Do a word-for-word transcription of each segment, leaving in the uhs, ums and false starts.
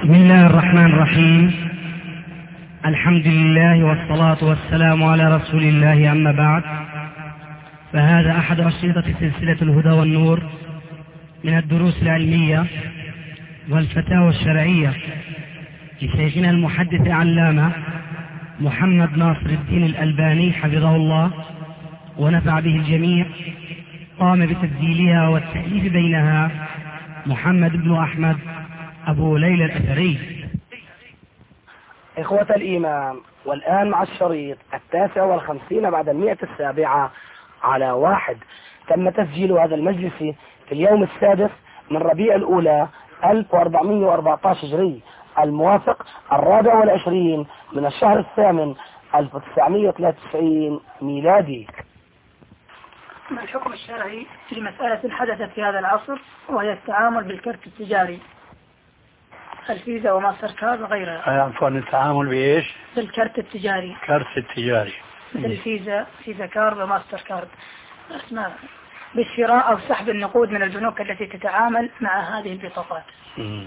بسم الله الرحمن الرحيم. الحمد لله والصلاة والسلام على رسول الله، أما بعد، فهذا أحد أشرطة سلسلة الهدى والنور من الدروس العلمية والفتاوى الشرعية لشيخنا المحدث العلامة محمد ناصر الدين الألباني حفظه الله ونفع به الجميع. قام بتسجيلها والتأليف بينها محمد بن أحمد أبو ليلى الأثري. إخوة الإيمان، والآن مع الشريط التاسع والخمسين بعد المئة السابعة على واحد. تم تسجيل هذا المجلس في اليوم السادس من ربيع الأولى ألف وأربعمئة وأربعة عشر هجري، الموافق الرابع والعشرين من الشهر الثامن ألف وتسعمئة وثلاثة وتسعين ميلادي. ما الحكم الشرعي في مسألة حدثت في هذا العصر، وهي التعامل بالكرت التجاري، الفيزا وماستر كارد وغيرها؟ عفوا، التعامل بايش؟ بالكرت التجاري، كارت التجاري مثل الفيزا، فيزا كارد وماستر كارد، اسماء بالشراء أو سحب النقود من البنوك التي تتعامل مع هذه البطاقات. مم.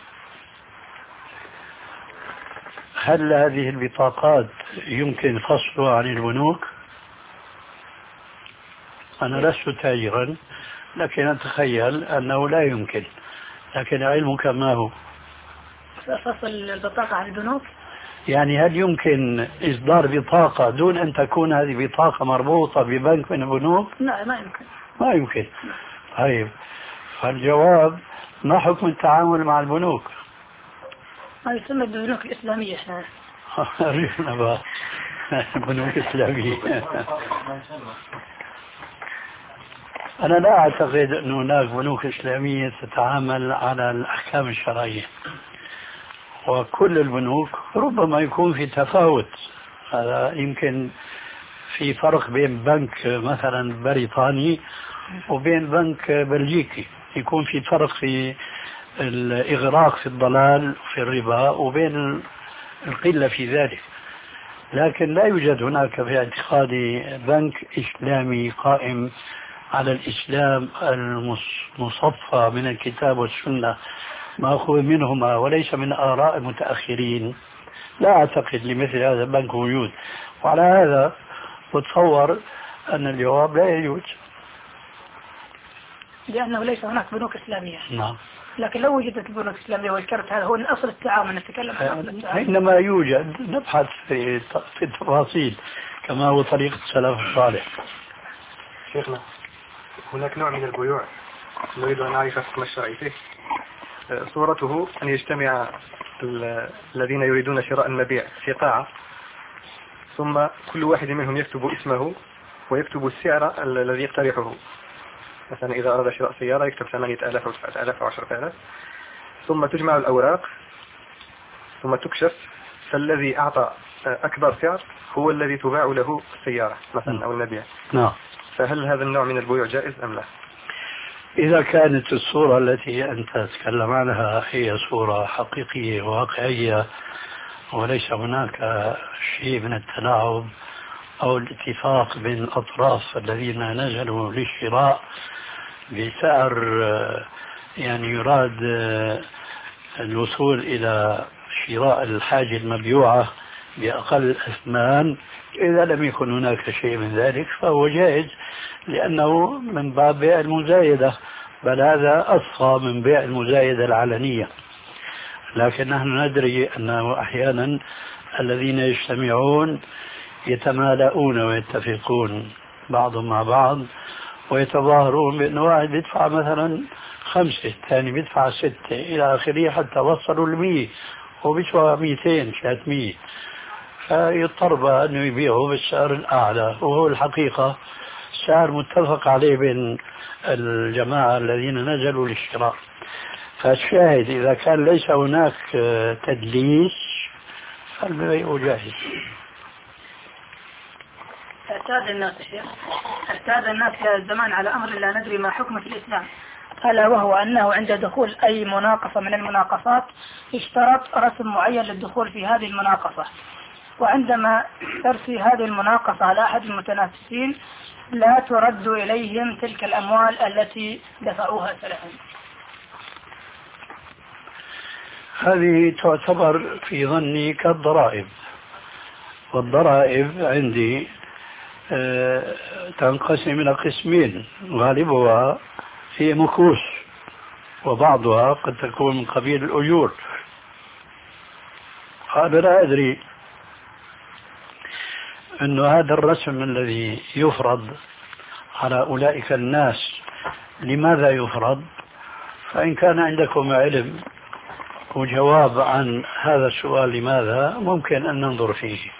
هل هذه البطاقات يمكن فصلها عن البنوك؟ أنا لست تاجرا، لكن أتخيل أنه لا يمكن، لكن علمك ما هو؟ فصل البطاقة عن البنوك؟ يعني هل يمكن إصدار بطاقة دون أن تكون هذه بطاقة مربوطة ببنك من البنوك؟ لا، ما يمكن. ما يمكن. طيب، فالجواب ما حكم التعامل مع البنوك؟ ما يسمى بالبنوك الإسلامية احنا. ريحنا بقى بنوك إسلامية. أنا لا أعتقد أن هناك بنوك إسلامية تتعامل على الأحكام الشرعية، وكل البنوك ربما يكون في تفاوت. هذا يمكن في فرق بين بنك مثلا بريطاني وبين بنك بلجيكي، يكون في فرق في الإغراق في الضلال في الربا وبين القلة في ذلك، لكن لا يوجد هناك في اعتقادي بنك إسلامي قائم على الإسلام المصفى من الكتاب والسنة مأخوذ منهما وليس من آراء المتأخرين. لا أعتقد لمثل هذا البنك وجود، وعلى هذا أتصور أن الجواب لا يجوز، لأنه ليس هناك بنوك إسلامية. نعم. لكن لو وجدت البنوك الإسلامية والكرت، هذا هو أصل التعامل، نتكلم عن أصل التعامل. حينما يوجد نبحث في في التفاصيل كما هو طريقة السلف الصالح. شيخنا، هناك نوع من البيوع نريد أن نعرف الحكم الشرعي فيه. صورته أن يجتمع الذين يريدون شراء المبيع في قاعة، ثم كل واحد منهم يكتب اسمه ويكتب السعر الذي يقترحه. مثلا إذا أراد شراء سيارة يكتب ثمانية آلاف أو تسعة آلاف أو عشرة آلاف، ثم تجمع الأوراق ثم تكشف، فالذي أعطى أكبر سعر هو الذي تباع له السيارة مثلا أو المبيع. نعم. فهل هذا النوع من البيوع جائز أم لا؟ إذا كانت الصورة التي أنت تتكلم عنها هي صورة حقيقية واقعية وليس هناك شيء من التلاعب أو الاتفاق بين الأطراف الذين نزلوا للشراء بسعر يعني يراد الوصول إلى شراء الحاجة المبيوعة بأقل أثمان، إذا لم يكن هناك شيء من ذلك فهو جائز، لأنه من باب بيع المزايدة، بل هذا أصفى من بيع المزايدة العلنية. لكن نحن ندري أنه أحيانا الذين يجتمعون يتمالؤون ويتفقون بعضهم مع بعض ويتظاهرون بأن واحد يدفع مثلا خمسة، الثاني بيدفع ستة إلى آخره، حتى وصلوا المية وبيدفع مئتين ثلاثمية، فيضطر بقى أنه يبيعه بالسعر الأعلى، وهو الحقيقة سعر متفق عليه بين الجماعة الذين نزلوا للشراء. فالشاهد إذا كان ليس هناك تدليس فالبيع جاهز. اعتاد الناس الشيخ اعتاد الناس في هذا الزمان على أمر لا ندري ما حكمه في الإسلام، ألا وهو أنه عند دخول أي مناقصة من المناقصات يشترط رسم معين للدخول في هذه المناقصة، وعندما ترسي هذه المناقصة على أحد المتنافسين لا ترد إليهم تلك الأموال التي دفعوها سلفا. هذه تعتبر في ظني كالضرائب، والضرائب عندي أه تنقسم إلى قسمين، غالبها هي مكوس وبعضها قد تكون من قبيل الأجور. أنا لا أدري أن هذا الرسم الذي يفرض على أولئك الناس لماذا يفرض، فإن كان عندكم علم وجواب عن هذا السؤال لماذا ممكن أن ننظر فيه.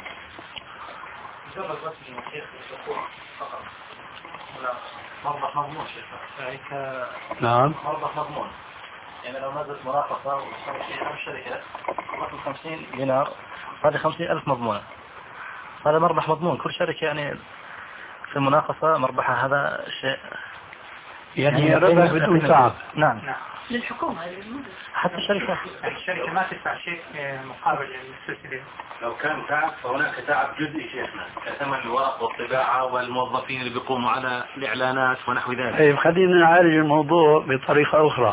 مربح مضمون شيخ، نعم مربح مضمون، يعني لو نزلت مناقصة الشركة مثل خمسين دينار هذه خمسين ألف مضمونة، هذا مربح مضمون. كل شركة يعني في المناقصة مربحها هذا شيء يعني, يعني ربح بدون تعب. نعم للحكومة حتى الشركة الشركة ما تدفع شيء مقابل السلسلة. لو كان تعب فهناك تعب جزئي شيخنا كثمن الورق والطباعة والموظفين اللي بيقوموا على الإعلانات ونحو ذلك. طيب خلينا نعالج الموضوع بطريقة أخرى.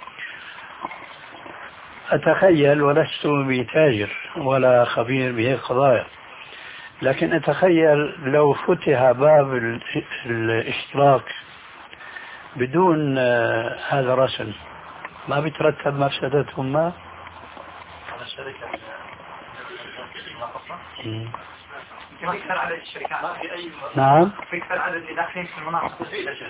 أتخيل، ولست بتاجر ولا خبير بهذه القضايا، لكن أتخيل لو فتح باب الاشتراك بدون هذا الرسم ما بيترتب مفسدتهم ما؟ على الشركة في أكثر عدد الشركات ما في أي نعم في أكثر عدد اللي داخلين في المناقصة.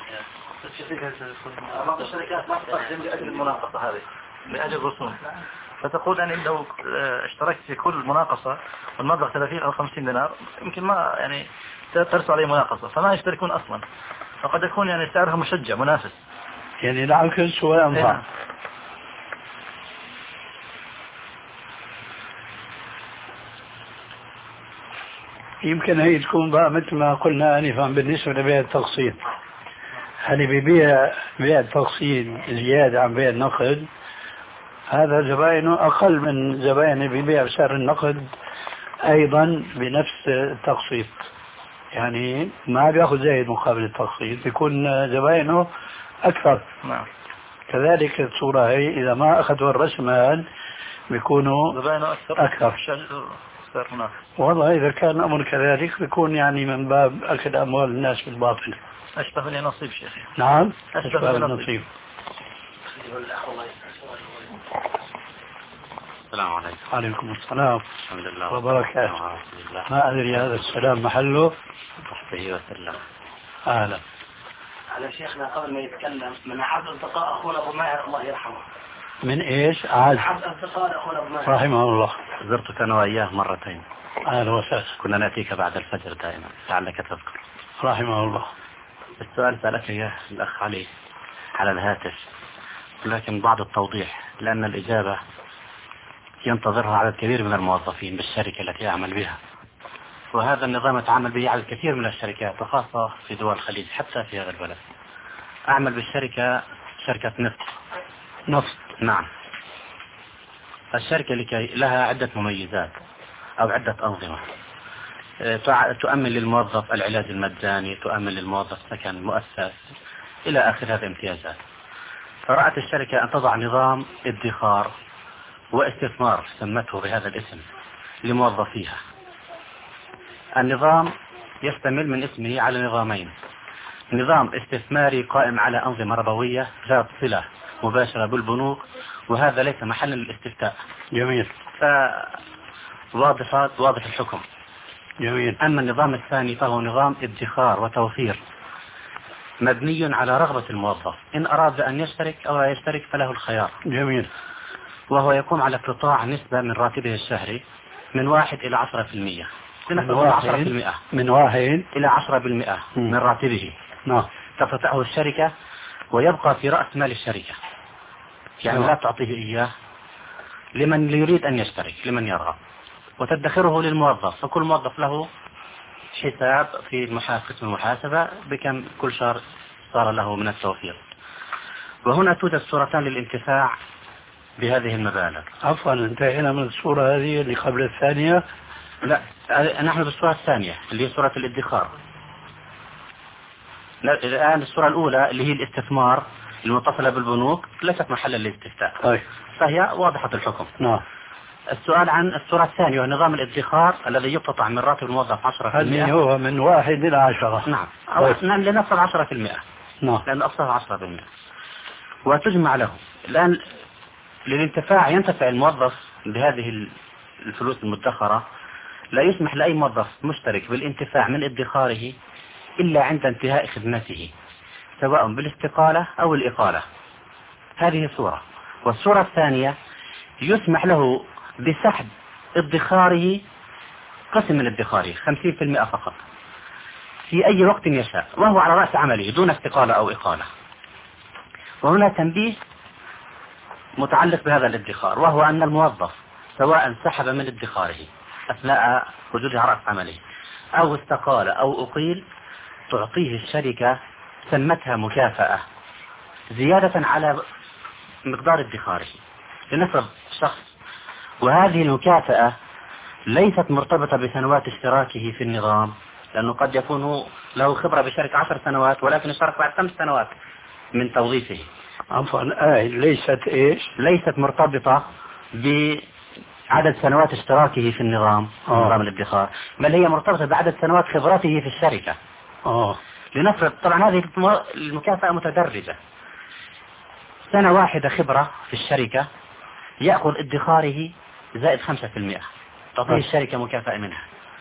بعض الشركات ما تقدم لأجل المناقصة هذه لأجل الرسوم، فتقول أنا لو اشتركت في كل مناقصة والمبلغ ثلاثين أو خمسين دينار يمكن ما يعني ترسل عليه مناقصة فما يشتركون أصلا، فقد يكون يعني سعرها مشجع منافس، يعني العكس وينفع. يمكن هي تكون بقى مثل ما قلنا آنفا بالنسبة لبيع التقسيط. هل ببيع بيع التقسيط زيادة عن بيع النقد، هذا زبائنه أقل من زبائن ببيع بسعر النقد أيضا بنفس التقسيط، يعني ما بيأخذ زايد مقابل التقسيط، بيكون زبائنه أكثر. نعم. كذلك الصورة هي إذا ما أخذوا الرسمال بيكونوا زبائنه أكثر, أكثر. أكثر. والله إذا كان الأمر كذلك بيكون يعني من باب أكل أموال الناس بالباطل. أشبه بالنصيب شيخ. نعم أشبه بالنصيب. السلام عليكم. وعليكم السلام. الحمد لله وبركاته. ما أدري هذا السلام محله. تحته وسلم. أهلا. على شيخنا قبل ما يتكلم من عبد التقاء أخونا أبو ماهر الله يرحمه. من إيش؟ عاد. عبد التقاء أخونا أبو ماهر رحمه الله. زرتك أنا وإياه مرتين. أهلا وسهلا. كنا نأتيك بعد الفجر دائما لعلك تذكر. رحمه الله. السؤال سألك إياه الأخ علي على الهاتف، لكن بعض التوضيح لأن الإجابة ينتظرها عدد كبير من الموظفين بالشركة التي أعمل بها، وهذا النظام يتعامل به عدد كثير من الشركات وخاصة في دول الخليج حتى في هذا البلد. أعمل بالشركة شركة نفط. نفط. نعم. الشركة لكي لها عدة مميزات أو عدة أنظمة، تؤمن للموظف العلاج المجاني، تؤمن للموظف سكن مؤسس إلى آخر هذه الامتيازات. فرأت الشركة أن تضع نظام ادخار واستثمار سمته بهذا الاسم لموظفيها. النظام يشتمل من اسمه على نظامين: نظام استثماري قائم على أنظمة ربوية ذات صلة مباشرة بالبنوك، وهذا ليس محلا للاستفتاء. جميل. فواضح واضح الحكم. جميل. أما النظام الثاني فهو نظام ادخار وتوفير مبني على رغبة الموظف، إن أراد أن يشترك أو لا يشترك فله الخيار. جميل. وهو يقوم على اقتطاع نسبة من راتبه الشهري من واحد إلى عشرة في المية. من واحد من واحد إلى عشرة بالمئة من راتبه. نعم. تقتطعه الشركة ويبقى في رأس مال الشركة، يعني نعم. لا تعطيه إياه لمن يريد أن يشترك، لمن يرغب، وتدخره للموظف، فكل موظف له حساب في قسم المحاسبة بكم كل شهر صار له من التوفير. وهنا توجد صورتان للانتفاع بهذه المبالغ. عفوا انتهينا من الصورة هذه اللي قبل الثانية. لا، نحن بالصورة الثانية اللي هي صورة الادخار. الآن الصورة الأولى اللي هي الاستثمار المتصلة بالبنوك ليست محلا للاستفتاء. طيب. فهي واضحة الحكم. نعم. السؤال عن الصورة الثانية ونظام الادخار الذي يقتطع من راتب الموظف عشرة بالمئة. هل هو من واحد إلى عشرة؟ نعم. أو طيب. نعم لنفصل عشرة بالمئة. نعم. لأن أقصاها عشرة بالمئة. وتجمع له. الآن للانتفاع ينتفع الموظف بهذه الفلوس المدخرة، لا يسمح لأي موظف مشترك بالانتفاع من ادخاره إلا عند انتهاء خدمته، سواء بالاستقالة أو الإقالة. هذه صورة. والصورة الثانية يسمح له بسحب ادخاره، قسم من ادخاره خمسين بالمئة فقط في أي وقت يشاء، وهو على رأس عمله دون استقالة أو إقالة. وهنا تنبيه متعلق بهذا الادخار، وهو أن الموظف سواء سحب من ادخاره أثناء وجوده على رأس عمله أو استقال أو أقيل، تعطيه الشركة سمتها مكافأة زيادة على مقدار ادخاره. لنفرض شخص وهذه المكافأة ليست مرتبطة بسنوات اشتراكه في النظام، لأنه قد يكون له خبرة بشركة عشر سنوات ولكن اشترك بعد خمس سنوات من توظيفه. عفوا آه ليست إيش؟ ليست مرتبطة بعدد سنوات اشتراكه في النظام، آه. نظام الادخار، بل هي مرتبطة بعدد سنوات خبرته في الشركة. آه. لنفرض طبعا هذه المكافأة متدرجة، سنة واحدة خبرة في الشركة يأخذ ادخاره زائد خمسة في المئة، تعطيه الشركة مكافأة منها.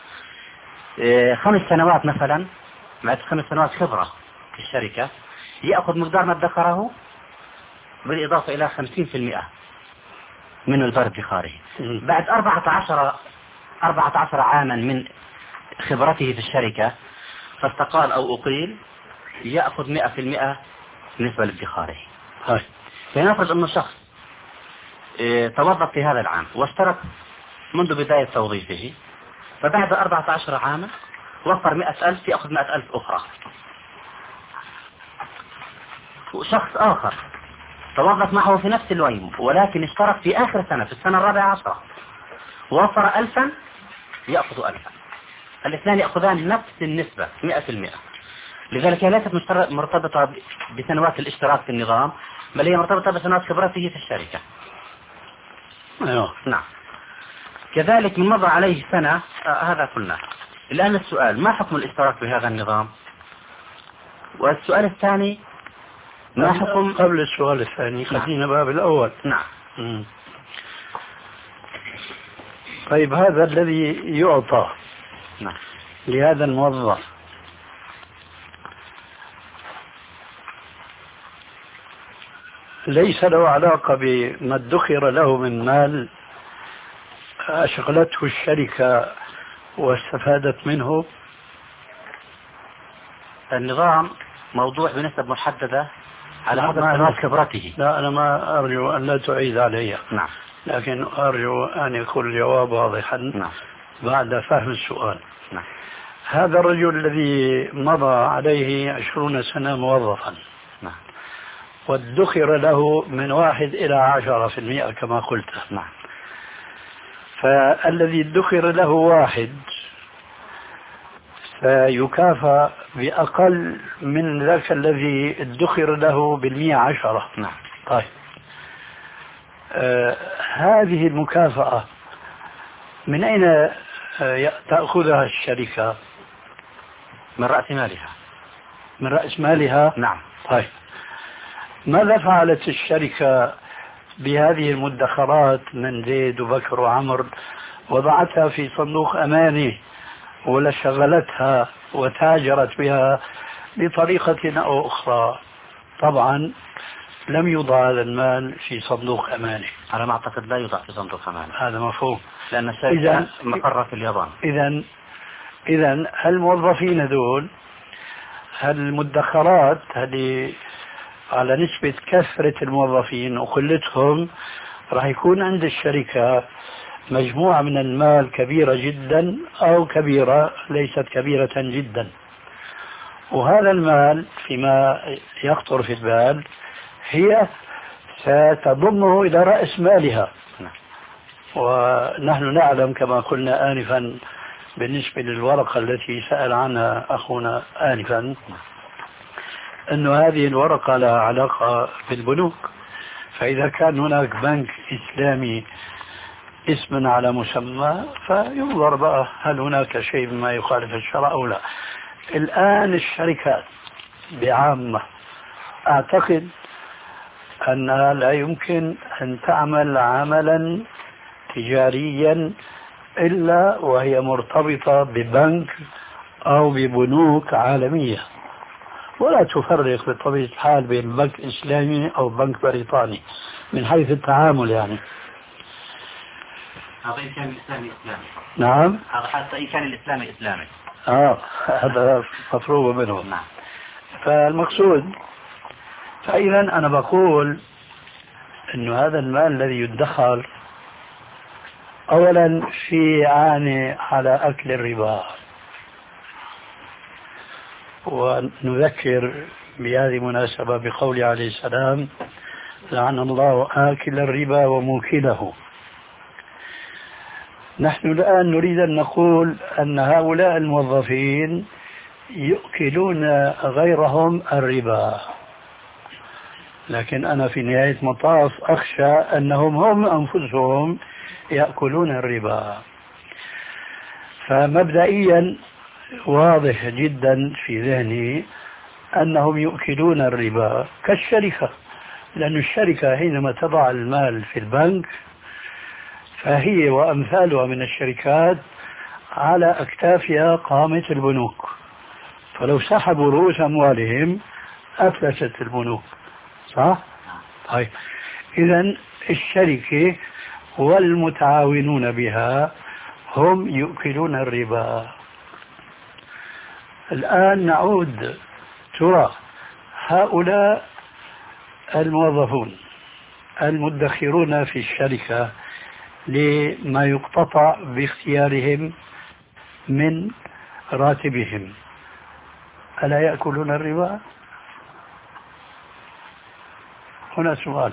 إيه خمس سنوات مثلا، بعد خمس سنوات خبرة في الشركة يأخذ مقدار ما ادخره بالإضافة إلى خمسين في المئة من مقدار ادخاره. بعد أربعة عشر أربعة عشر عاما من خبرته في الشركة فاستقال أو أقيل يأخذ مئة في المئة بالنسبة لادخاره. فنفرض أنه شخص اه توظف في هذا العام واشترك منذ بداية توظيفه، فبعد أربعة عشر عاما وفر مئة ألف يأخذ مئة ألف أخرى. وشخص آخر توظف معه في نفس اليوم ولكن اشترك في آخر سنة في السنة الرابعة عشرة ووفر ألفا يأخذ ألفا. الاثنان يأخذان نفس النسبة مئة في المئة. لذلك هي ليست مرتبطة بسنوات الاشتراك في النظام، بل هي مرتبطة بسنوات خبرته في الشركة. أيوه. نعم. كذلك من مضى عليه سنة آه هذا قلنا. الآن السؤال ما حكم الاشتراك بهذا النظام؟ والسؤال الثاني ما حكم قبل السؤال الثاني خلينا باب الأول. نعم. مم. طيب هذا الذي يعطى نعم. لهذا الموظف ليس له علاقة بما ادخر له من مال أشغلته الشركة واستفادت منه؟ النظام موضوع بنسب محددة على حسب سنوات خبرته. لا أنا ما أرجو أن لا تعيد علي. نعم. لكن أرجو أن يكون الجواب واضحا. نعم. بعد فهم السؤال. نعم. هذا الرجل الذي مضى عليه عشرون سنة موظفا. نعم. وادخر له من واحد إلى عشرة في المئة كما قلت. نعم. فالذي ادخر له واحد فيكافأ بأقل من ذاك الذي ادخر له بالمئة عشرة. نعم. طيب آه هذه المكافأة من أين آه تأخذها الشركة؟ من رأس مالها. من رأس مالها؟ نعم. طيب ماذا فعلت الشركة بهذه المدخرات من زيد وبكر وعمر؟ وضعتها في صندوق أماني ولا شغلتها وتاجرت بها بطريقة أو أخرى؟ طبعا لم يوضع هذا المال في صندوق أماني. على ما أعتقد لا يوضع في صندوق أماني. هذا مفهوم. لأن الشركة مقرة في اليابان. إذا إذا الموظفين دول هالمدخرات هذه على نسبة كثرة الموظفين وقلتهم راح يكون عند الشركة مجموعة من المال كبيرة جدا أو كبيرة ليست كبيرة جدا، وهذا المال فيما يخطر في البال هي ستضمه إلى رأس مالها. ونحن نعلم كما قلنا آنفا بالنسبة للورقة التي سأل عنها أخونا آنفا أن هذه الورقة لها علاقة بالبنوك. فإذا كان هناك بنك إسلامي اسما على مسمى فينظر بقى هل هناك شيء مما يخالف الشرع أو لا. الآن الشركات بعامة أعتقد أنها لا يمكن أن تعمل عملا تجاريا إلا وهي مرتبطة ببنك أو ببنوك عالمية، ولا تفرق بطبيعة الحال بين بنك إسلامي أو بنك بريطاني من حيث التعامل يعني. هذا إن كان الإسلامي إسلامي. نعم. هذا حتى إن كان الإسلامي إسلامي. آه هذا مفروض منه. نعم. فالمقصود، فإذا أنا بقول إنه هذا المال الذي يدخر أولا في عاني على أكل الربا، ونذكر بهذه المناسبة بقول عليه السلام: لعن الله آكل الربا وموكله. نحن الآن نريد أن نقول أن هؤلاء الموظفين يؤكلون غيرهم الربا، لكن أنا في نهاية مطاف أخشى أنهم هم أنفسهم يأكلون الربا. فمبدئيا واضح جدا في ذهني أنهم يؤكلون الربا كالشركة، لأن الشركة حينما تضع المال في البنك فهي وأمثالها من الشركات على أكتافها قامة البنوك، فلو سحبوا رؤوس أموالهم أفلست البنوك، صح؟ طيب إذن الشركة والمتعاونون بها هم يؤكلون الربا. الآن نعود، ترى هؤلاء الموظفون المدخرون في الشركة لما يقتطع باختيارهم من راتبهم ألا يأكلون الربا؟ هنا سؤال.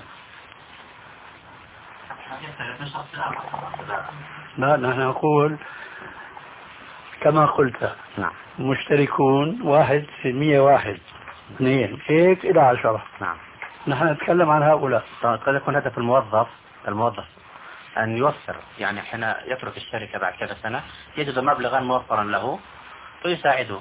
لا، نحن نقول كما قلت نعم. مشتركون واحد في مية واحد اثنين هيك إلى عشرة. نعم. نحن نتكلم عن هؤلاء. قد يكون هدف الموظف الموظف أن يوفر، يعني حين يترك الشركة بعد كذا سنة يجد مبلغا موفرا له ويساعده.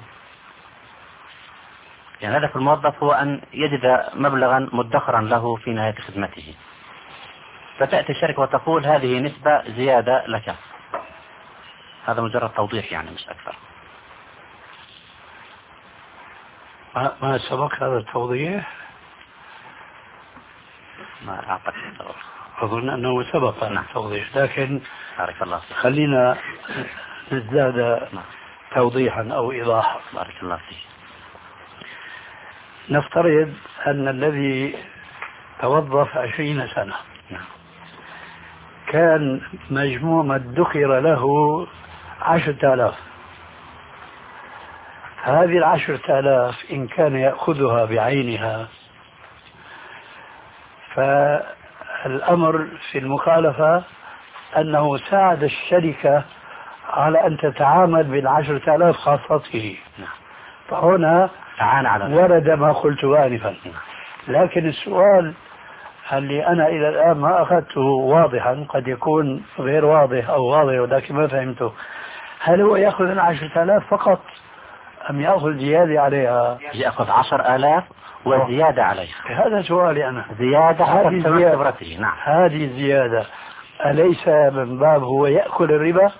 يعني هدف الموظف هو أن يجد مبلغا مدخرا له في نهاية خدمته، فتأتي الشركة وتقول هذه نسبة زيادة لك. هذا مجرد توضيح يعني مش أكثر. ما سبق هذا التوضيح؟ ما أعتقد. أظن أنه سبق نعم. التوضيح، لكن بارك الله فيك. خلينا نزداد نعم. توضيحا أو إيضاحا. بارك الله فيك. نفترض أن الذي توظف عشرين سنة نعم. كان مجموع ما ادخر له عشرة آلاف. هذه العشرة آلاف إن كان يأخذها بعينها فالأمر في المخالفة أنه ساعد الشركة على أن تتعامل بالعشرة آلاف خاصته. نعم. فهنا تعان على ورد ما قلت آنفا. لكن السؤال اللي أنا إلى الآن ما أخذته واضحا، قد يكون غير واضح أو واضح ولكن ما فهمته، هل هو يأخذ العشرة آلاف فقط أم يأخذ زيادة عليها؟ يأخذ عشر آلاف وزيادة عليها. هذا سؤالي أنا. زيادة هذه زيادة. خبرته. نعم. هذه الزيادة أليس من باب هو يأكل الربا؟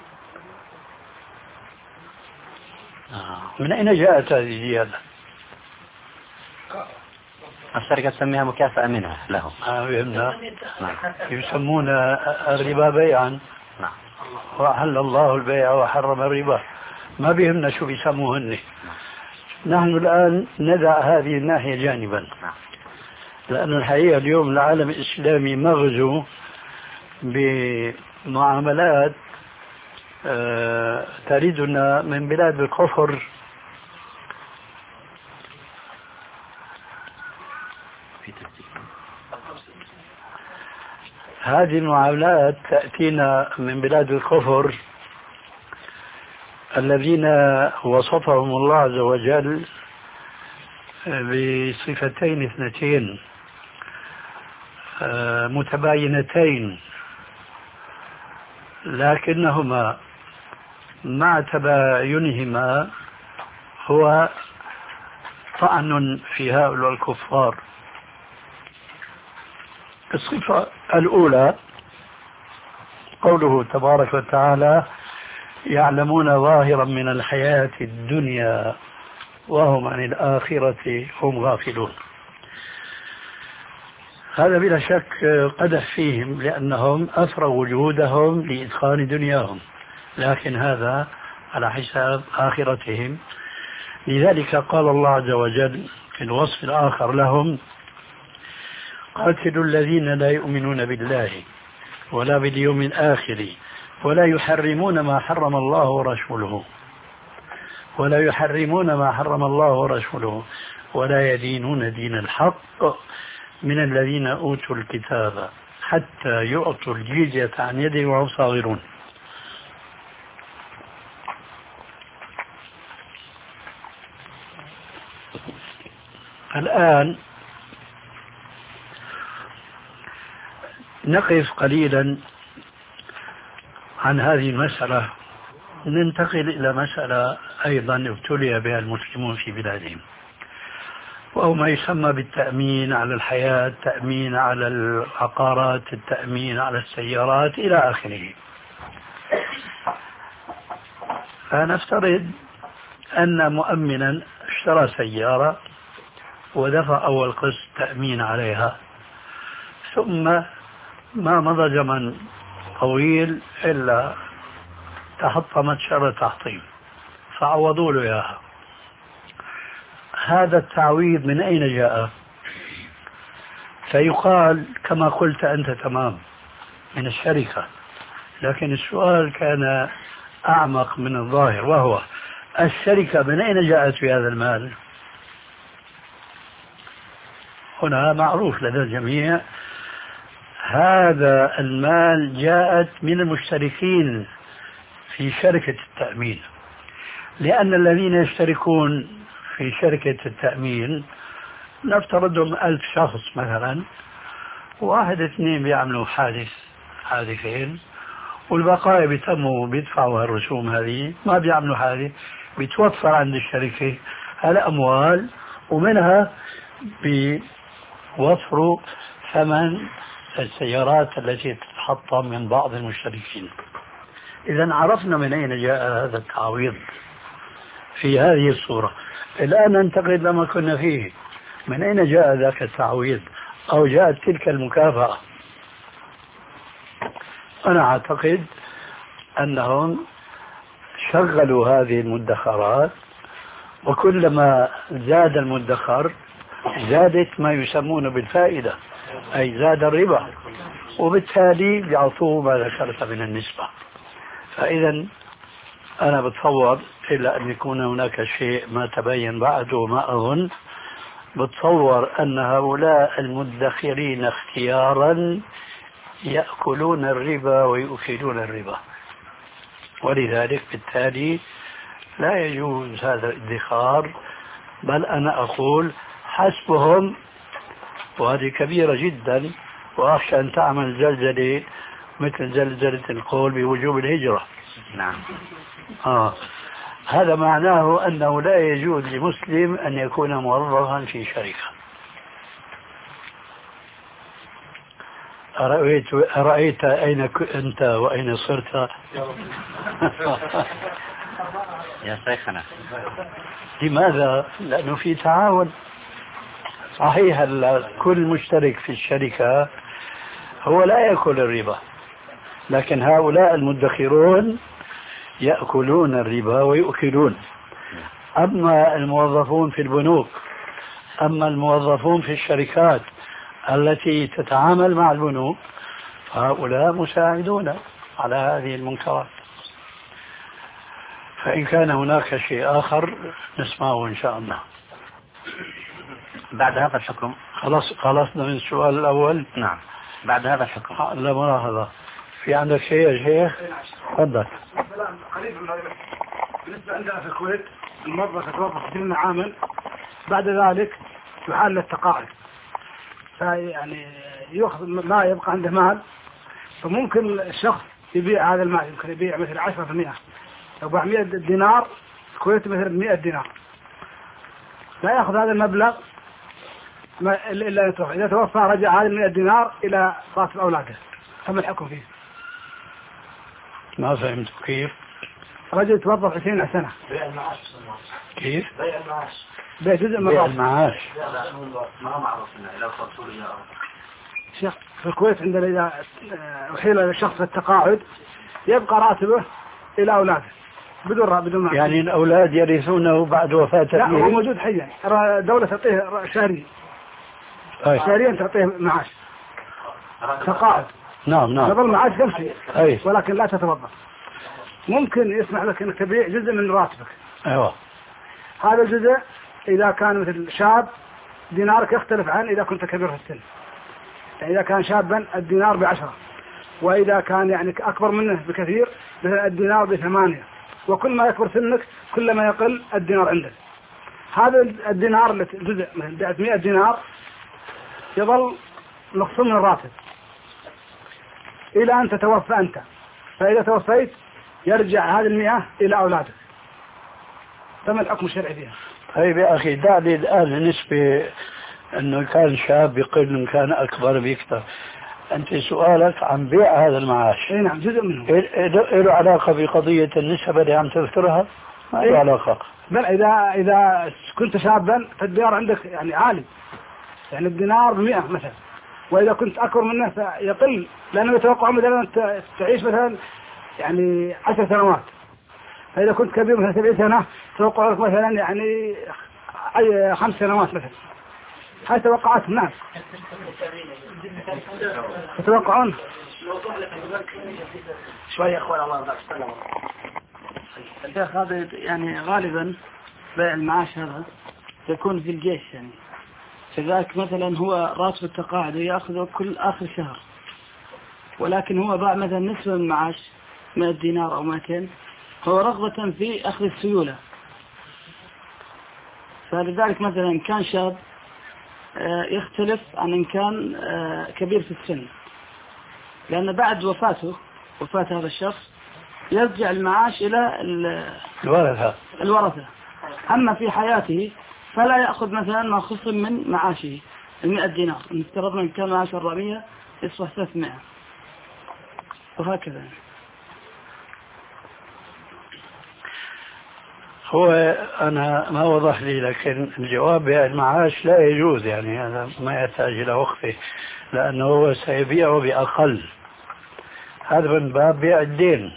من أين جاءت هذه الزيادة؟ الشركة تسميها مكافأة منها له. آه فهمنا. نعم. يسمون الربا بيعا. نعم. وأحل الله البيع وحرم الربا، ما بيهمنا شو بيسموهن. نحن الآن ندع هذه الناحية جانبا، لأن الحقيقة اليوم العالم الإسلامي مغزو بمعاملات آه تريدنا من بلاد الكفر. هذه المعاملات تأتينا من بلاد الكفر الذين وصفهم الله عز وجل بصفتين اثنتين متباينتين، لكنهما مع تباينهما هو طعن في هؤلاء الكفار. الصفة الأولى قوله تبارك وتعالى: يعلمون ظاهرا من الحياة الدنيا وهم عن الآخرة هم غافلون. هذا بلا شك قدح فيهم، لأنهم أفرغوا وجودهم لإدخال دنياهم، لكن هذا على حساب آخرتهم. لذلك قال الله عز وجل في الوصف الآخر لهم: قاتلوا الذين لا يؤمنون بالله ولا باليوم الآخر ولا يحرمون ما حرم الله ورسوله ولا يحرمون ما حرم الله ورسوله ولا يدينون دين الحق من الذين أوتوا الكتاب حتى يعطوا الجزية عن يد وهم صاغرون. الآن نقف قليلا عن هذه المسألة، ننتقل إلى مسألة أيضا ابتلي بها المسلمون في بلادهم، وهو ما يسمى بالتأمين على الحياة، التأمين على العقارات، التأمين على السيارات إلى آخره. فنفترض أن مؤمنا اشترى سيارة ودفع أول قسط تأمين عليها، ثم ما مضى زمن طويل إلا تحطمت شر تحطيم فعوضوا له إياها. هذا التعويض من أين جاء؟ فيقال كما قلت أنت تمام، من الشركة، لكن السؤال كان أعمق من الظاهر، وهو الشركة من أين جاءت في هذا المال؟ هنا معروف لدى الجميع هذا المال جاءت من المشتركين في شركة التأمين، لأن الذين يشتركون في شركة التأمين نفترضهم ألف شخص مثلا، واحد اثنين بيعملوا حادث حادثين والبقايا بيتموا بيدفعوا الرسوم هذه، ما بيعملوا حادث، بيتوفر عند الشركة هالأموال ومنها بيوفروا ثمن السيارات التي تتحطم من بعض المشتركين. إذا عرفنا من أين جاء هذا التعويض في هذه الصورة. الآن ننتقل لما كنا فيه، من أين جاء ذاك التعويض أو جاءت تلك المكافأة؟ أنا أعتقد أنهم شغلوا هذه المدخرات، وكلما زاد المدخر زادت ما يسمون بالفائدة، أي زاد الربا، وبالتالي بيعطوه ما ذكرت من النسبة. فإذا أنا بتصور إلا أن يكون هناك شيء ما تبين بعد وما أظن، بتصور أن هؤلاء المدخرين اختيارا يأكلون الربا ويؤكلون الربا، ولذلك بالتالي لا يجوز هذا الادخار، بل أنا أقول حسبهم، وهذه كبيرة جدا، وأخشى أن تعمل زلزلة مثل زلزلة القول بوجوب الهجرة. نعم. آه. هذا معناه أنه لا يجوز لمسلم أن يكون موظفا في شركة. أرأيت, أرأيت أين أنت وأين صرت؟ يا شيخنا. لماذا؟ لأنه في تعاون. صحيح كل مشترك في الشركة هو لا يأكل الربا، لكن هؤلاء المدخرون يأكلون الربا ويؤكلون. أما الموظفون في البنوك، أما الموظفون في الشركات التي تتعامل مع البنوك، فهؤلاء مساعدون على هذه المنكرات. فإن كان هناك شيء آخر نسمعه إن شاء الله. بعد هذا الحكم خلاص خلصنا من السؤال الأول. نعم. بعد هذا الحكم لا ملاحظة، في عندك شيء يا شيخ؟ تفضل. قريب من بالنسبة عندنا في الكويت الموظف يتوظف ضمن عامل بعد ذلك يحال للتقاعد، فيعني يأخذ ما يبقى عنده مال، فممكن الشخص يبيع هذا المال، يمكن يبيع مثل عشرة في المئة، لو باع مئة دينار كويتي مثل مئة دينار، لا يأخذ هذا المبلغ إلا يتوفى. إذا توفى رجع هذه المئة دينار إلى راتب أولاده. تم الحكم فيه. ما فهمت كيف؟ رجل توظف عشرين سنة. بيع المعاش. كيف؟ بيع المعاش. بيع جزء من بيع راتب. المعاش. ما هو معروف إنه إلى الفصول يا شيخ في الكويت عندنا إذا أحيل الشخص التقاعد يبقى راتبه إلى أولاده بدون راتب بدون معاش. يعني الأولاد يرثونه بعد وفاة لا أبيه؟ هو موجود حيا، الدولة تعطيه شهري. أي. شهريا تعطيه معاش. تقاعد. نعم نعم. تظل معاش تمشي. أي. ولكن لا تتوظف. ممكن يسمح لك انك تبيع جزء من راتبك. ايوه. هذا الجزء اذا كان مثل شاب دينارك يختلف عن اذا كنت كبير في السن. يعني اذا كان شابا الدينار بعشرة، واذا كان يعني اكبر منه بكثير مثل الدينار بثمانية، وكل ما يكبر سنك كل ما يقل الدينار عندك. هذا الدينار الجزء مثل بعت مئة دينار يظل مقسوم من الراتب الى ان تتوفى انت، فاذا توفيت يرجع هذه المئة إلى أولادك. تم الحكم الشرعي فيها. طيب يا أخي دعني الآن نسبة أنه كان شاب يقل إن كان أكبر بيكثر. أنت سؤالك عن بيع هذا المعاش. إيه نعم جزء منه. له علاقة بقضية النسبة اللي عم تذكرها؟ ما له علاقة. بل إذا إذا كنت شابا فالدينار عندك يعني عالي، يعني الدينار بمئة مثلا، وإذا كنت أكبر منه فيقل، لأنه يتوقع مثلا تعيش مثلا يعني عشر سنوات، فإذا كنت كبير مثلا سبعين سنة توقع لك مثلا يعني أي خمس سنوات مثلا. هاي توقعات الناس يتوقعون. شوية أخوان الله يرضى عليك. الشيخ هذا يعني غالبا بيع المعاش هذا يكون في الجيش، يعني كذلك مثلا هو راتب التقاعد يأخذه كل آخر شهر، ولكن هو باع مثلا نصف المعاش مئة دينار أو مئتين، هو رغبة في أخذ السيولة. فلذلك مثلا كان شاب يختلف عن إن كان كبير في السن، لأن بعد وفاته وفاة هذا الشخص يرجع المعاش إلى الورثة الورثة. أما في حياته فلا يأخذ مثلا ما خصم من معاشه المئة دينار، نفترض أن كان معاش أربعمائة يصبح ثلاثمائة وهكذا. هو أنا ما وضح لي، لكن الجواب بيع المعاش لا يجوز، يعني هذا ما يحتاج إلى وقفه، لأنه هو سيبيعه بأقل. هذا من باب بيع الدين،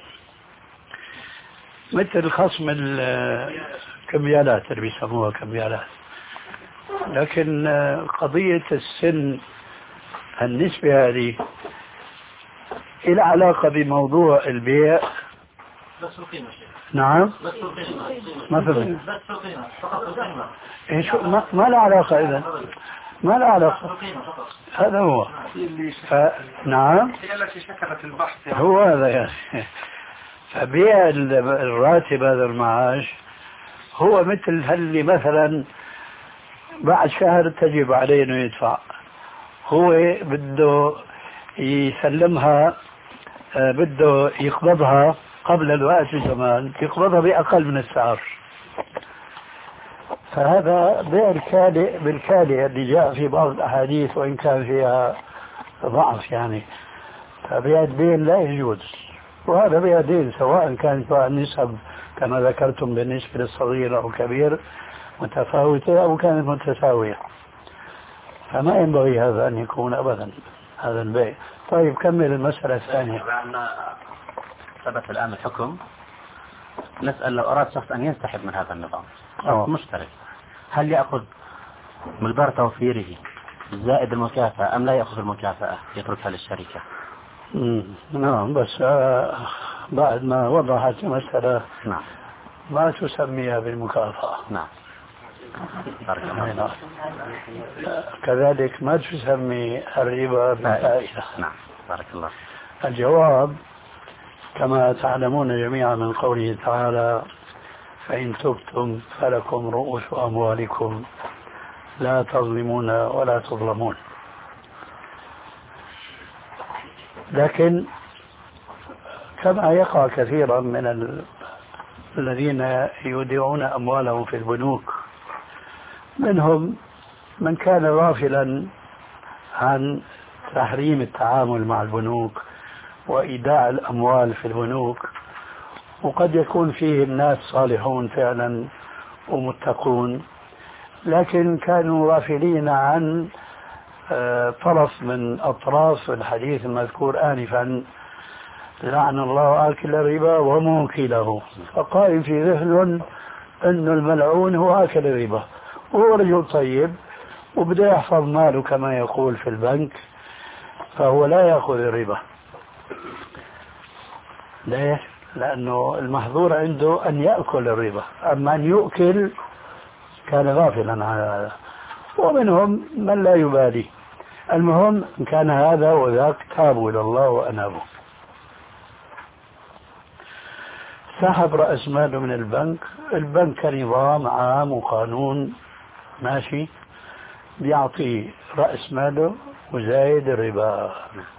مثل خصم الكمبيالات اللي بيسموها كمبيالات. لكن قضية السن النسبة هذه إلى علاقة بموضوع البيع. بس القيمة شيء. نعم. بس القيمة. ما فهمت. بس القيمة فقط القيمة. إيه شو ما, ما له علاقة إذا. ما له علاقة. هذا هو. ف... نعم. هي التي شكلت البحث. هو هذا يعني. فبيع الراتب هذا المعاش هو مثل هاللي مثلا بعد شهر تجب عليه انه يدفع، هو بده يسلمها، بده يقبضها قبل الوقت بزمان، يقبضها بأقل من السعر. فهذا بيع الكالئ بالكالئ اللي جاء في بعض الأحاديث وإن كان فيها ضعف يعني. فبيع الدين لا يجوز، وهذا بيع دين سواء كانت النسب كما ذكرتم بالنسبة للصغير أو كبير متفاوتة أو كانت متساوية، فما ينبغي هذا أن يكون أبدا هذا البيع. طيب كمل المسألة الثانية. لأن ثبت الآن الحكم، نسأل لو أراد شخص أن ينسحب من هذا النظام أوه. مشترك، هل يأخذ مقدار توفيره زائد المكافأة أم لا يأخذ المكافأة يتركها للشركة؟ نعم، بس آه بعد ما وضحت المسألة نعم ما تسميها بالمكافأة. نعم بارك الله. نعم. كذلك ما تسمي الربا بالفائدة. نعم بارك الله. الجواب كما تعلمون جميعا من قوله تعالى: فإن تبتم فلكم رؤوس أموالكم لا تظلمون ولا تظلمون. لكن كما يقع كثيرا من ال... الذين يودعون أموالهم في البنوك، منهم من كان غافلا عن تحريم التعامل مع البنوك وإيداع الأموال في البنوك، وقد يكون فيه الناس صالحون فعلا ومتقون، لكن كانوا غافلين عن طرف من أطراف الحديث المذكور آنفا: لعن الله آكل الربا وموكله. فقائم في ذهن أن الملعون هو آكل الربا، وهو رجل طيب وبده يحفظ ماله كما يقول في البنك، فهو لا يأخذ الربا. ليش؟ لأنه المحظور عنده أن يأكل الربا، أما أن يؤكل كان غافلا عن هذا. ومنهم من لا يبالي. المهم إن كان هذا وذاك تابوا إلى الله وأنابوا. سحب رأس ماله من البنك. البنك كنظام عام وقانون ماشي، بيعطي رأس ماله وزايد الربا.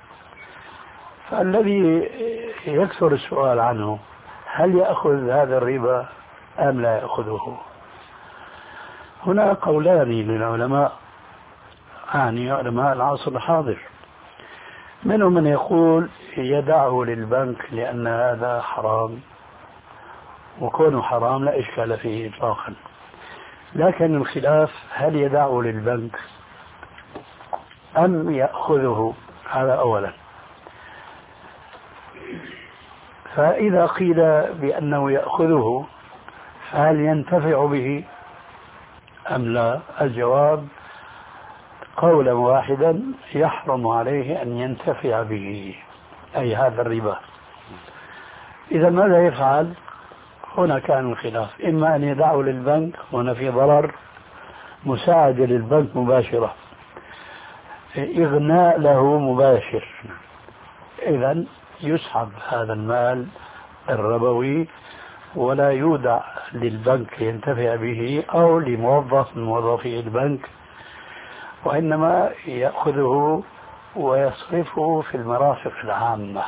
فالذي يكثر السؤال عنه: هل يأخذ هذا الربا أم لا يأخذه؟ هنا قولان للعلماء، يعني علماء العصر الحاضر. منهم من يقول يدعه للبنك لأن هذا حرام، وكونه حرام لا إشكال فيه إطلاقا، لكن الخلاف هل يدعه للبنك أم يأخذه، هذا أولا. فإذا قيل بأنه يأخذه فهل ينتفع به أم لا؟ الجواب قولا واحدا: يحرم عليه أن ينتفع به، أي هذا الربا. إذا ماذا يفعل؟ هنا كان الخلاف: إما أن يدعه للبنك، هنا في ضرر، مساعدة للبنك مباشرة، إغناء له مباشر، إذن يسحب هذا المال الربوي ولا يودع للبنك ينتفع به أو لموظف من موظفي البنك، وإنما يأخذه ويصرفه في المرافق العامة.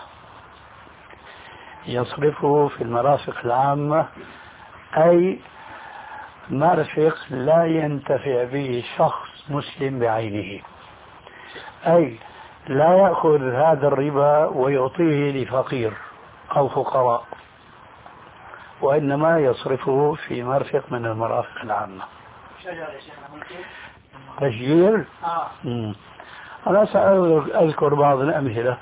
يصرفه في المرافق العامة أي مرفق لا ينتفع به شخص مسلم بعينه، أي لا يأخذ هذا الربا ويعطيه لفقير أو فقراء، وإنما يصرفه في مرفق من المرافق العامة. تشجير؟ آه. أنا سأذكر بعض الأمثلة.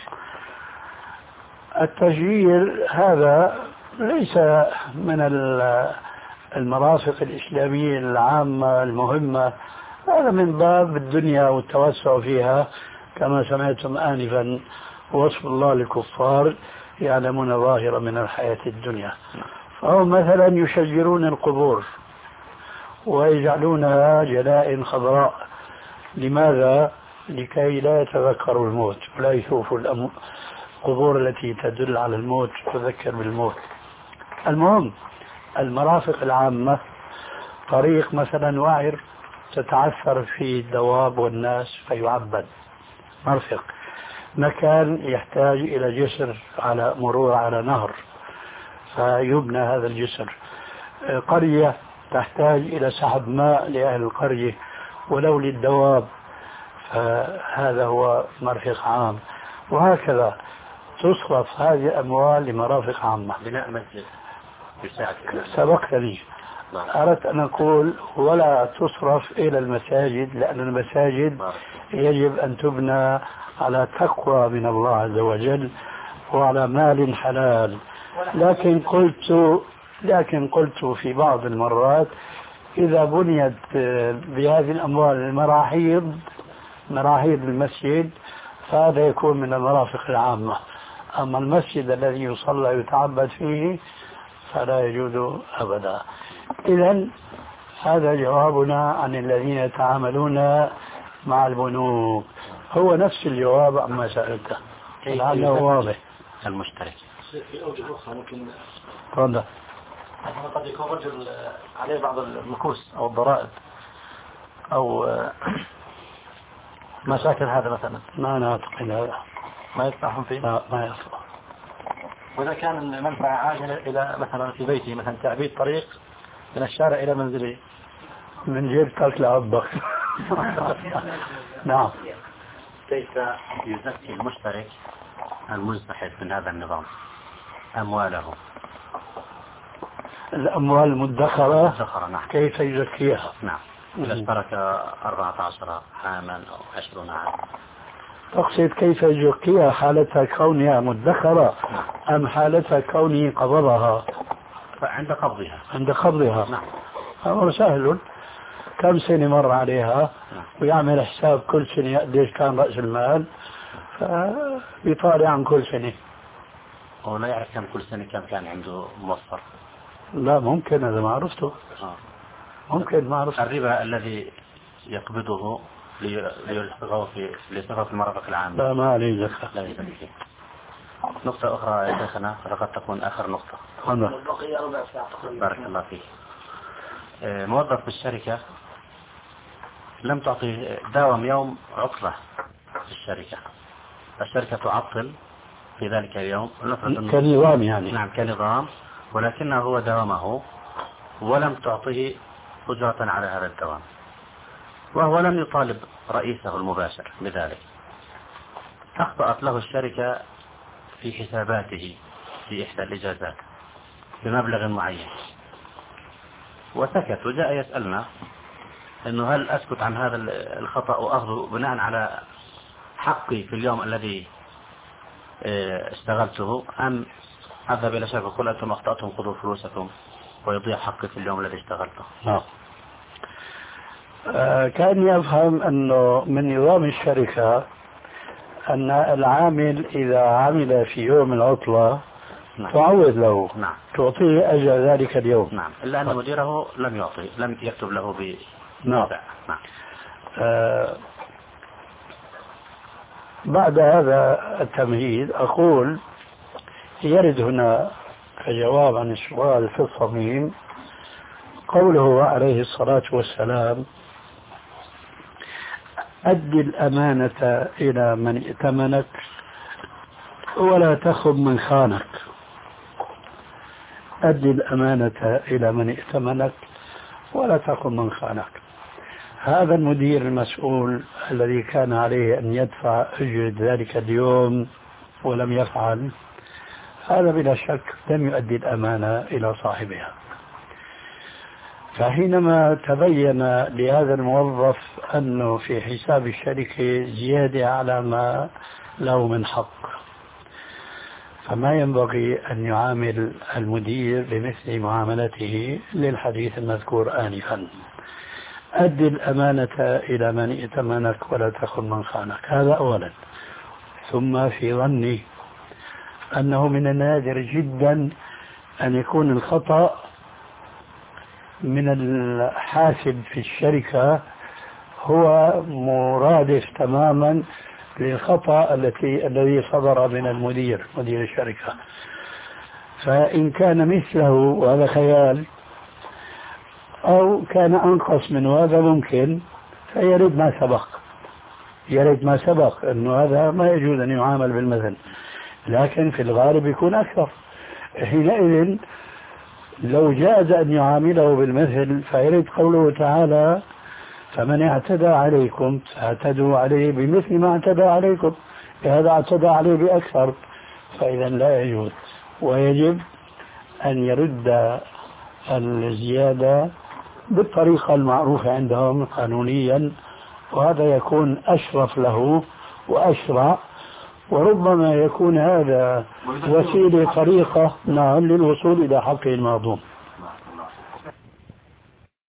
التشجير هذا ليس من المرافق الإسلامية العامة المهمة، هذا من باب الدنيا والتوسع فيها، كما سمعتم آنفا وصف الله للكفار يعلمون ظاهرا من الحياة الدنيا. فهم مثلا يشجرون القبور ويجعلونها جلائن خضراء. لماذا؟ لكي لا يتذكروا الموت ولا يشوفوا القبور التي تدل على الموت تذكر بالموت. المهم المرافق العامة، طريق مثلا وعر تتعثر فيه الدواب والناس فيعبد، مرفق. مكان يحتاج إلى جسر على مرور على نهر فيبنى هذا الجسر. قرية تحتاج إلى سحب ماء لأهل القرية ولو للدواب، فهذا هو مرفق عام. وهكذا تصرف هذه الأموال لمرافق عامة. بناء مسجد سبقتني، أردت أن أقول ولا تصرف إلى المساجد، لأن المساجد يجب أن تبنى على تقوى من الله عز وجل وعلى مال حلال. لكن قلت لكن قلت في بعض المرات إذا بنيت بهذه الأموال المراحيض مراحيض المسجد فهذا يكون من المرافق العامة، أما المسجد الذي يصلى يتعبد فيه فلا يجوز أبدا. إذن هذا جوابنا عن الذين يتعاملون مع البنوك، هو نفس الجواب عما سألته لعله واضح. المشترك في أوجه أخرى ممكن تفضل. قد يكون رجل عليه بعض المكوس أو الضرائب أو مشاكل هذا مثلا؟ ما نعتقد هذا. ما يصلحون فيه؟ لا ما يصلح. وإذا كان المنفعة عاجلة إلى مثلا في بيتي مثلا تعبيد طريق من الشارع إلى منزلي من جيبتك لعبك. نعم. كيف يزكي المشترك المنسحب من هذا النظام أمواله؟ الأموال المدخرة المدخرة نعم. كيف يزكيها؟ نعم. إذا اشترك أربعة عشر عاما أو عشرون عاما. تقصد كيف يزكيها حالتها كونها مدخرة أم حالتها كونه قبضها؟ عند قبضها. عند قبضها. نعم. أمر سهل. كم سنة مر عليها نعم. ويعمل حساب كل سنة قديش كان رأس المال فبيطالع عن كل سنة. ولا يعرف كم كل سنة كم كان عنده موفر؟ لا ممكن هذا ما عرفته. آه. ممكن ما عرفته. الربا الذي يقبضه ليلصقه في ليصرفه في المرافق العامة لا ما عليه زكاة. لا يزكي. نقطة أخرى يا شيخنا فقد تكون آخر نقطة. بارك الله فيك. موظف بالشركة لم تعطي داوم يوم عطلة في الشركة، الشركة تعطل في ذلك اليوم كنظام يعني. نعم كنظام، ولكنه هو داومه ولم تعطيه أجرة على هذا الدوام، وهو لم يطالب رئيسه المباشر بذلك. أخطأت له الشركة في حساباته في إحدى الإجازات بمبلغ معين وسكت، وجاء يسألنا إنه هل أسكت عن هذا الخطأ وأخذه بناء على حقي في اليوم الذي اشتغلته، أم أذهب إلى شركة قل أنتم أخطأتم خذوا فلوسكم ويضيع حقي في اليوم الذي اشتغلته. نعم. آه كان يفهم أنه من نظام الشركة أن العامل إذا عمل في يوم العطلة نعم. تعوض له. نعم. تعطيه أجر ذلك اليوم. نعم. إلا أن مديره لم يعطي، لم يكتب له ب نعم. نعم. آه بعد هذا التمهيد أقول يرد هنا كجواب عن السؤال في الصميم قوله عليه الصلاة والسلام: أدي الأمانة إلى من ائتمنك ولا تخن من خانك. أدي الأمانة إلى من ائتمنك ولا تخن من خانك. هذا المدير المسؤول الذي كان عليه أن يدفع أجرة ذلك اليوم ولم يفعل، هذا بلا شك لم يؤدي الأمانة إلى صاحبها. فحينما تبين لهذا الموظف أنه في حساب الشركة زيادة على ما له من حق، فما ينبغي أن يعامل المدير بمثل معاملته للحديث المذكور آنفا: أدي الأمانة إلى من ائتمنك ولا تخن من خانك. هذا أولا. ثم في ظني أنه من النادر جدا أن يكون الخطأ من الحاسب في الشركة هو مرادف تماما للخطأ التي الذي صدر من المدير مدير الشركة. فإن كان مثله وهذا خيال أو كان أنقص من هذا ممكن، فيرد ما سبق يرد ما سبق أنه هذا ما يجوز أن يعامل بالمثل، لكن في الغالب يكون أكثر. حينئذ لو جاز أن يعامله بالمثل فيرد قوله تعالى: فمن اعتدى عليكم فاعتدوا عليه بمثل ما اعتدى عليكم. هذا اعتدى عليه بأكثر، فإذا لا يجوز، ويجب أن يرد الزيادة بالطريقة المعروفة عندهم قانونيا، وهذا يكون أشرف له وأشرع، وربما يكون هذا وسيلة طريقة نعم للوصول إلى حقه المهضوم.